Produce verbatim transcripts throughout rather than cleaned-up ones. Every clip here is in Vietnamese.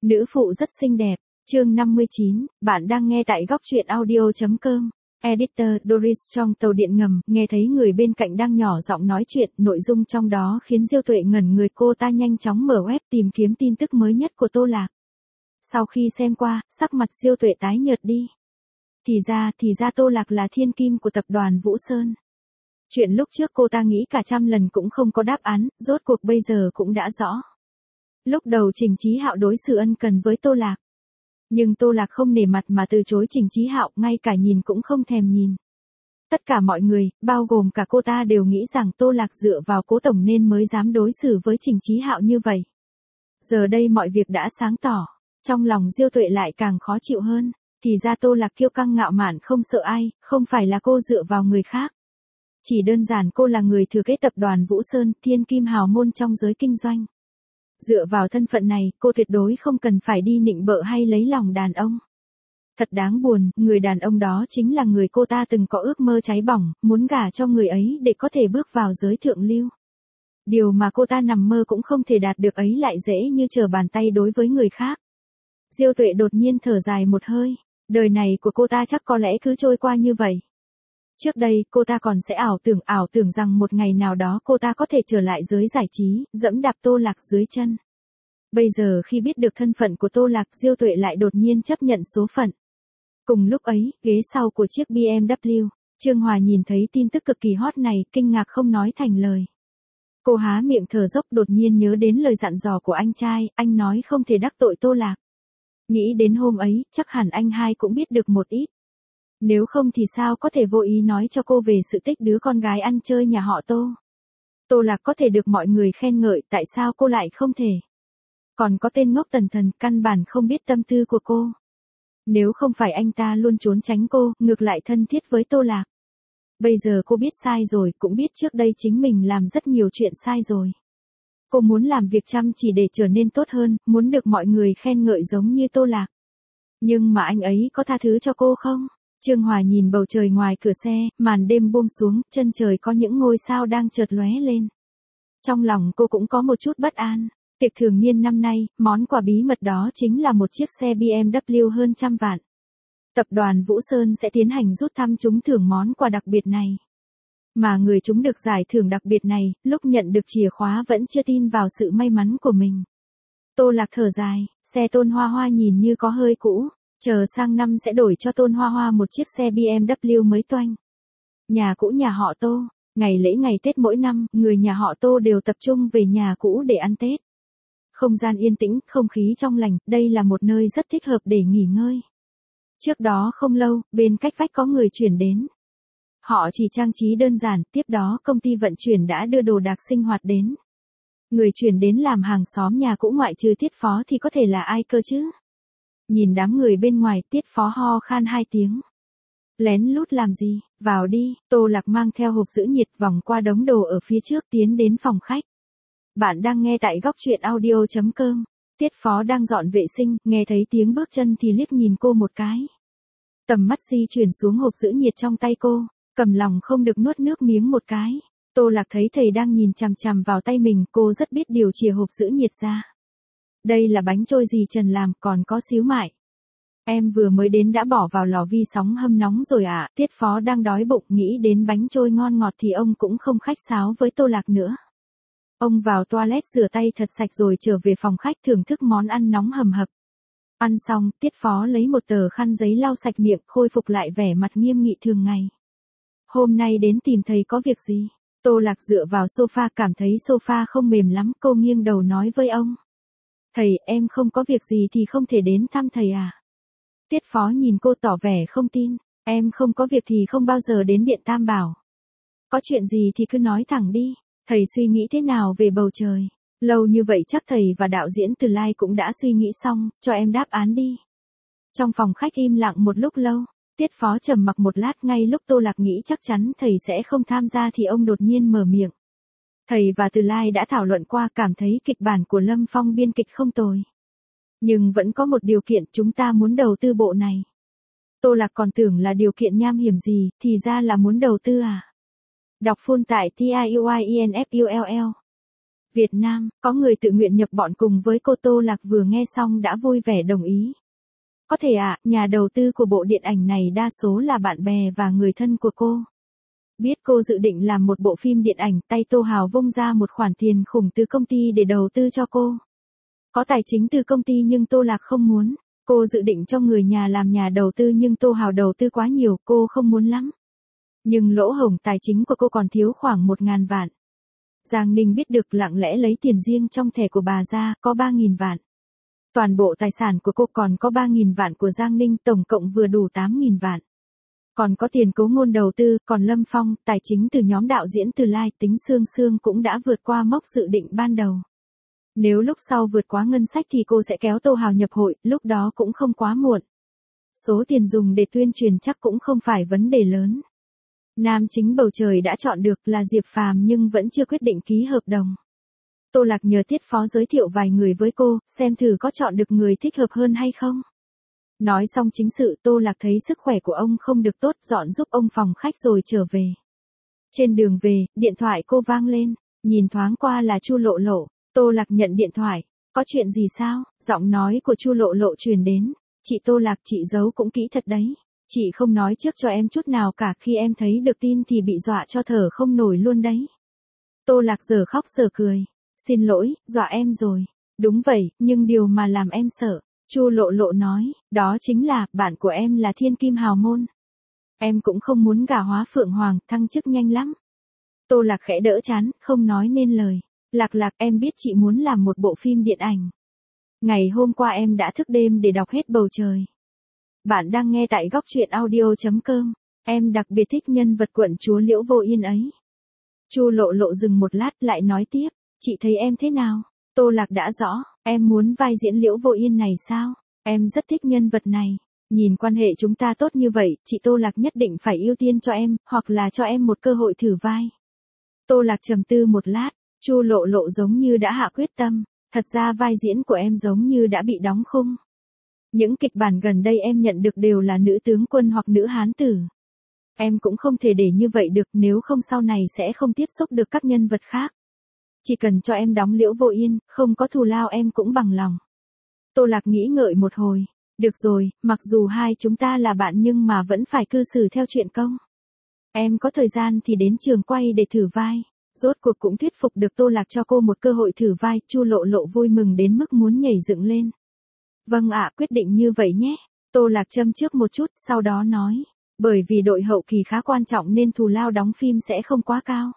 Nữ phụ rất xinh đẹp, chương năm mươi chín, bạn đang nghe tại góc truyện audio.com. Editor Doris trong tàu điện ngầm, nghe thấy người bên cạnh đang nhỏ giọng nói chuyện, nội dung trong đó khiến Diêu Tuệ ngẩn người, cô ta nhanh chóng mở web tìm kiếm tin tức mới nhất của Tô Lạc. Sau khi xem qua, sắc mặt Diêu Tuệ tái nhợt đi. Thì ra, thì ra Tô Lạc là thiên kim của tập đoàn Vũ Sơn. Chuyện lúc trước cô ta nghĩ cả trăm lần cũng không có đáp án, rốt cuộc bây giờ cũng đã rõ. Lúc đầu Trình Chí Hạo đối xử ân cần với Tô Lạc. Nhưng Tô Lạc không nể mặt mà từ chối Trình Chí Hạo, ngay cả nhìn cũng không thèm nhìn. Tất cả mọi người, bao gồm cả cô ta đều nghĩ rằng Tô Lạc dựa vào Cố tổng nên mới dám đối xử với Trình Chí Hạo như vậy. Giờ đây mọi việc đã sáng tỏ, trong lòng Diêu Tuệ lại càng khó chịu hơn, thì ra Tô Lạc kiêu căng ngạo mạn không sợ ai, không phải là cô dựa vào người khác. Chỉ đơn giản cô là người thừa kế tập đoàn Vũ Sơn, thiên kim hào môn trong giới kinh doanh. Dựa vào thân phận này, cô tuyệt đối không cần phải đi nịnh bợ hay lấy lòng đàn ông. Thật đáng buồn, người đàn ông đó chính là người cô ta từng có ước mơ cháy bỏng, muốn gả cho người ấy để có thể bước vào giới thượng lưu. Điều mà cô ta nằm mơ cũng không thể đạt được ấy lại dễ như trở bàn tay đối với người khác. Diêu Tuệ đột nhiên thở dài một hơi, đời này của cô ta chắc có lẽ cứ trôi qua như vậy. Trước đây, cô ta còn sẽ ảo tưởng ảo tưởng rằng một ngày nào đó cô ta có thể trở lại giới giải trí, dẫm đạp Tô Lạc dưới chân. Bây giờ khi biết được thân phận của Tô Lạc, Diêu Tuệ lại đột nhiên chấp nhận số phận. Cùng lúc ấy, ghế sau của chiếc bê em vê, Trương Hòa nhìn thấy tin tức cực kỳ hot này, kinh ngạc không nói thành lời. Cô há miệng thở dốc, đột nhiên nhớ đến lời dặn dò của anh trai, anh nói không thể đắc tội Tô Lạc. Nghĩ đến hôm ấy, chắc hẳn anh hai cũng biết được một ít. Nếu không thì sao có thể vô ý nói cho cô về sự tích đứa con gái ăn chơi nhà họ Tô. Tô Lạc có thể được mọi người khen ngợi, tại sao cô lại không thể? Còn có tên ngốc Tần Thần, căn bản không biết tâm tư của cô. Nếu không phải anh ta luôn trốn tránh cô, ngược lại thân thiết với Tô Lạc. Bây giờ cô biết sai rồi, cũng biết trước đây chính mình làm rất nhiều chuyện sai rồi. Cô muốn làm việc chăm chỉ để trở nên tốt hơn, muốn được mọi người khen ngợi giống như Tô Lạc. Nhưng mà anh ấy có tha thứ cho cô không? Trương Hòa nhìn bầu trời ngoài cửa xe, màn đêm buông xuống, chân trời có những ngôi sao đang chợt lóe lên. Trong lòng cô cũng có một chút bất an. Tiệc thường niên năm nay, món quà bí mật đó chính là một chiếc xe bê em vê hơn trăm vạn. Tập đoàn Vũ Sơn sẽ tiến hành rút thăm trúng thưởng món quà đặc biệt này. Mà người trúng được giải thưởng đặc biệt này, lúc nhận được chìa khóa vẫn chưa tin vào sự may mắn của mình. Tô Lạc thở dài, xe Tôn Hoa Hoa nhìn như có hơi cũ. Chờ sang năm sẽ đổi cho Tôn Hoa Hoa một chiếc xe bê em vê mới toanh. Nhà cũ nhà họ Tô, ngày lễ ngày Tết mỗi năm, người nhà họ Tô đều tập trung về nhà cũ để ăn Tết. Không gian yên tĩnh, không khí trong lành, đây là một nơi rất thích hợp để nghỉ ngơi. Trước đó không lâu, bên cách vách có người chuyển đến. Họ chỉ trang trí đơn giản, tiếp đó công ty vận chuyển đã đưa đồ đạc sinh hoạt đến. Người chuyển đến làm hàng xóm nhà cũ ngoại trừ Tiết Phó thì có thể là ai cơ chứ? Nhìn đám người bên ngoài, Tiết Phó ho khan hai tiếng. Lén lút làm gì, vào đi. Tô Lạc mang theo hộp giữ nhiệt vòng qua đống đồ ở phía trước tiến đến phòng khách. Bạn đang nghe tại góc truyện audio.com. Tiết Phó đang dọn vệ sinh, nghe thấy tiếng bước chân thì liếc nhìn cô một cái. Tầm mắt di chuyển xuống hộp giữ nhiệt trong tay cô, cầm lòng không được nuốt nước miếng một cái. Tô Lạc thấy thầy đang nhìn chằm chằm vào tay mình, cô rất biết điều chìa hộp giữ nhiệt ra. Đây là bánh trôi dì Trần làm, còn có xíu mại. Em vừa mới đến đã bỏ vào lò vi sóng hâm nóng rồi à? Tiết Phó đang đói bụng, nghĩ đến bánh trôi ngon ngọt thì ông cũng không khách sáo với Tô Lạc nữa. Ông vào toilet rửa tay thật sạch rồi trở về phòng khách thưởng thức món ăn nóng hầm hập. Ăn xong, Tiết Phó lấy một tờ khăn giấy lau sạch miệng, khôi phục lại vẻ mặt nghiêm nghị thường ngày. Hôm nay đến tìm thầy có việc gì? Tô Lạc dựa vào sofa, cảm thấy sofa không mềm lắm, cô nghiêng đầu nói với ông. Thầy, em không có việc gì thì không thể đến thăm thầy à? Tiết Phó nhìn cô tỏ vẻ không tin, em không có việc thì không bao giờ đến Điện Tam Bảo. Có chuyện gì thì cứ nói thẳng đi, thầy suy nghĩ thế nào về bầu trời? Lâu như vậy chắc thầy và đạo diễn Từ Lai cũng đã suy nghĩ xong, cho em đáp án đi. Trong phòng khách im lặng một lúc lâu, Tiết Phó trầm mặc một lát, ngay lúc Tô Lạc nghĩ chắc chắn thầy sẽ không tham gia thì ông đột nhiên mở miệng. Thầy và Từ Lai đã thảo luận qua, cảm thấy kịch bản của Lâm Phong biên kịch không tồi. Nhưng vẫn có một điều kiện, chúng ta muốn đầu tư bộ này. Tô Lạc còn tưởng là điều kiện nham hiểm gì, thì ra là muốn đầu tư à? Đọc full tại T I U I E N F U L L. Việt Nam, có người tự nguyện nhập bọn cùng với cô. Tô Lạc vừa nghe xong đã vui vẻ đồng ý. Có thể ạ, à, nhà đầu tư của bộ điện ảnh này đa số là bạn bè và người thân của cô. Biết cô dự định làm một bộ phim điện ảnh, tay Tô Hào vung ra một khoản tiền khủng từ công ty để đầu tư cho cô. Có tài chính từ công ty nhưng Tô Lạc không muốn. Cô dự định cho người nhà làm nhà đầu tư nhưng Tô Hào đầu tư quá nhiều, cô không muốn lắm. Nhưng lỗ hổng tài chính của cô còn thiếu khoảng một ngàn vạn. Giang Ninh biết được lặng lẽ lấy tiền riêng trong thẻ của bà ra, có ba nghìn vạn. Toàn bộ tài sản của cô còn có ba nghìn vạn của Giang Ninh, tổng cộng vừa đủ tám nghìn vạn. Còn có tiền Cố Ngôn đầu tư, còn Lâm Phong, tài chính từ nhóm đạo diễn Từ Lai, tính xương xương cũng đã vượt qua mốc dự định ban đầu. Nếu lúc sau vượt quá ngân sách thì cô sẽ kéo Tô Hào nhập hội, lúc đó cũng không quá muộn. Số tiền dùng để tuyên truyền chắc cũng không phải vấn đề lớn. Nam chính bầu trời đã chọn được là Diệp Phàm nhưng vẫn chưa quyết định ký hợp đồng. Tô Lạc nhờ Tiết Phó giới thiệu vài người với cô, xem thử có chọn được người thích hợp hơn hay không. Nói xong chính sự, Tô Lạc thấy sức khỏe của ông không được tốt, dọn giúp ông phòng khách rồi trở về. Trên đường về, điện thoại cô vang lên, nhìn thoáng qua là Chu Lộ Lộ. Tô Lạc nhận điện thoại, có chuyện gì sao? Giọng nói của Chu Lộ Lộ truyền đến, chị Tô Lạc, chị giấu cũng kỹ thật đấy. Chị không nói trước cho em chút nào cả, khi em thấy được tin thì bị dọa cho thở không nổi luôn đấy. Tô Lạc giờ khóc giờ cười, xin lỗi, dọa em rồi. Đúng vậy, nhưng điều mà làm em sợ, Chu Lộ Lộ nói, đó chính là, bạn của em là thiên kim hào môn. Em cũng không muốn gả Hóa Phượng Hoàng, thăng chức nhanh lắm. Tô Lạc khẽ đỡ chán, không nói nên lời. Lạc Lạc, em biết chị muốn làm một bộ phim điện ảnh. Ngày hôm qua em đã thức đêm để đọc hết Bầu Trời. Bạn đang nghe tại góc truyện audio chấm com. Em đặc biệt thích nhân vật quận chúa Liễu Vô Yên ấy. Chu Lộ Lộ dừng một lát lại nói tiếp, chị thấy em thế nào? Tô Lạc đã rõ, em muốn vai diễn Liễu Vô Yên này sao? Em rất thích nhân vật này. Nhìn quan hệ chúng ta tốt như vậy, chị Tô Lạc nhất định phải ưu tiên cho em, hoặc là cho em một cơ hội thử vai. Tô Lạc trầm tư một lát, Chu Lộ Lộ giống như đã hạ quyết tâm, thật ra vai diễn của em giống như đã bị đóng khung. Những kịch bản gần đây em nhận được đều là nữ tướng quân hoặc nữ hán tử. Em cũng không thể để như vậy được, nếu không sau này sẽ không tiếp xúc được các nhân vật khác. Chỉ cần cho em đóng Liễu Vô Yên, không có thù lao em cũng bằng lòng. Tô Lạc nghĩ ngợi một hồi, được rồi, mặc dù hai chúng ta là bạn nhưng mà vẫn phải cư xử theo chuyện công. Em có thời gian thì đến trường quay để thử vai. Rốt cuộc cũng thuyết phục được Tô Lạc cho cô một cơ hội thử vai, Chu Lộ Lộ vui mừng đến mức muốn nhảy dựng lên. Vâng ạ, quyết định như vậy nhé. Tô Lạc châm trước một chút, sau đó nói, bởi vì đội hậu kỳ khá quan trọng nên thù lao đóng phim sẽ không quá cao.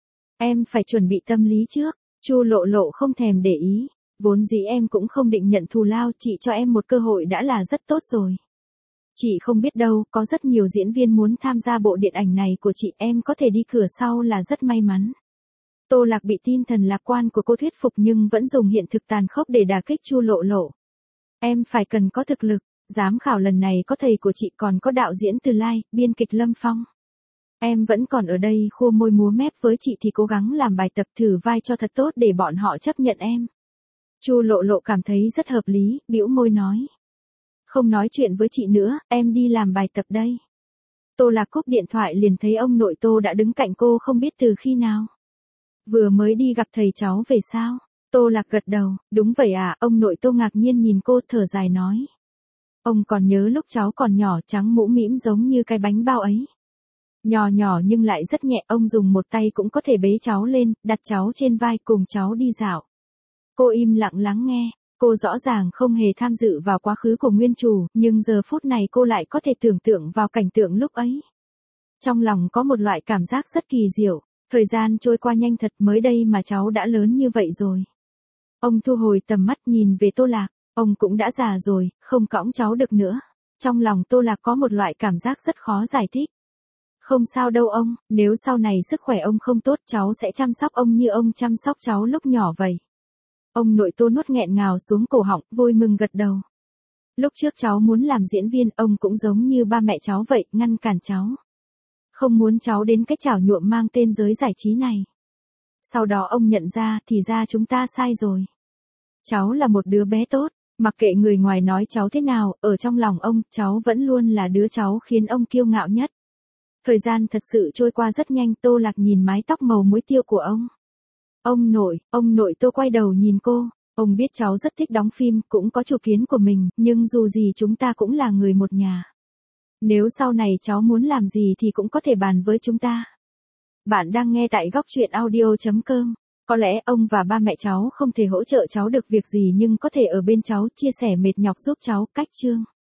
Em phải chuẩn bị tâm lý trước. Chu Lộ Lộ không thèm để ý, vốn dĩ em cũng không định nhận thù lao, chị cho em một cơ hội đã là rất tốt rồi. Chị không biết đâu, có rất nhiều diễn viên muốn tham gia bộ điện ảnh này của chị, em có thể đi cửa sau là rất may mắn. Tô Lạc bị tinh thần lạc quan của cô thuyết phục nhưng vẫn dùng hiện thực tàn khốc để đả kích Chu Lộ Lộ. Em phải cần có thực lực, giám khảo lần này có thầy của chị, còn có đạo diễn Từ Lai, biên kịch Lâm Phong. Em vẫn còn ở đây khua môi múa mép với chị thì cố gắng làm bài tập thử vai cho thật tốt để bọn họ chấp nhận em. Chu Lộ Lộ cảm thấy rất hợp lý, bĩu môi nói. Không nói chuyện với chị nữa, em đi làm bài tập đây. Tô Lạc cúp điện thoại liền thấy ông nội Tô đã đứng cạnh cô không biết từ khi nào. Vừa mới đi gặp thầy cháu về sao? Tô Lạc gật đầu, đúng vậy à, ông nội Tô ngạc nhiên nhìn cô thở dài nói. Ông còn nhớ lúc cháu còn nhỏ, trắng mũ mĩm giống như cái bánh bao ấy. Nhỏ nhỏ nhưng lại rất nhẹ, ông dùng một tay cũng có thể bế cháu lên, đặt cháu trên vai cùng cháu đi dạo. Cô im lặng lắng nghe, cô rõ ràng không hề tham dự vào quá khứ của nguyên chủ, nhưng giờ phút này cô lại có thể tưởng tượng vào cảnh tượng lúc ấy. Trong lòng có một loại cảm giác rất kỳ diệu, thời gian trôi qua nhanh thật, mới đây mà cháu đã lớn như vậy rồi. Ông thu hồi tầm mắt nhìn về Tô Lạc, ông cũng đã già rồi, không cõng cháu được nữa. Trong lòng Tô Lạc có một loại cảm giác rất khó giải thích. Không sao đâu ông, nếu sau này sức khỏe ông không tốt cháu sẽ chăm sóc ông như ông chăm sóc cháu lúc nhỏ vậy. Ông nội Tô nuốt nghẹn ngào xuống cổ họng, vui mừng gật đầu. Lúc trước cháu muốn làm diễn viên, ông cũng giống như ba mẹ cháu vậy, ngăn cản cháu. Không muốn cháu đến cái chảo nhuộm mang tên giới giải trí này. Sau đó ông nhận ra, thì ra chúng ta sai rồi. Cháu là một đứa bé tốt, mặc kệ người ngoài nói cháu thế nào, ở trong lòng ông, cháu vẫn luôn là đứa cháu khiến ông kiêu ngạo nhất. Thời gian thật sự trôi qua rất nhanh, Tô Lạc nhìn mái tóc màu muối tiêu của ông. Ông nội, ông nội Tô quay đầu nhìn cô. Ông biết cháu rất thích đóng phim, cũng có chủ kiến của mình, nhưng dù gì chúng ta cũng là người một nhà. Nếu sau này cháu muốn làm gì thì cũng có thể bàn với chúng ta. Bạn đang nghe tại góc chuyện audio chấm com. Có lẽ ông và ba mẹ cháu không thể hỗ trợ cháu được việc gì nhưng có thể ở bên cháu chia sẻ mệt nhọc giúp cháu. Cách chương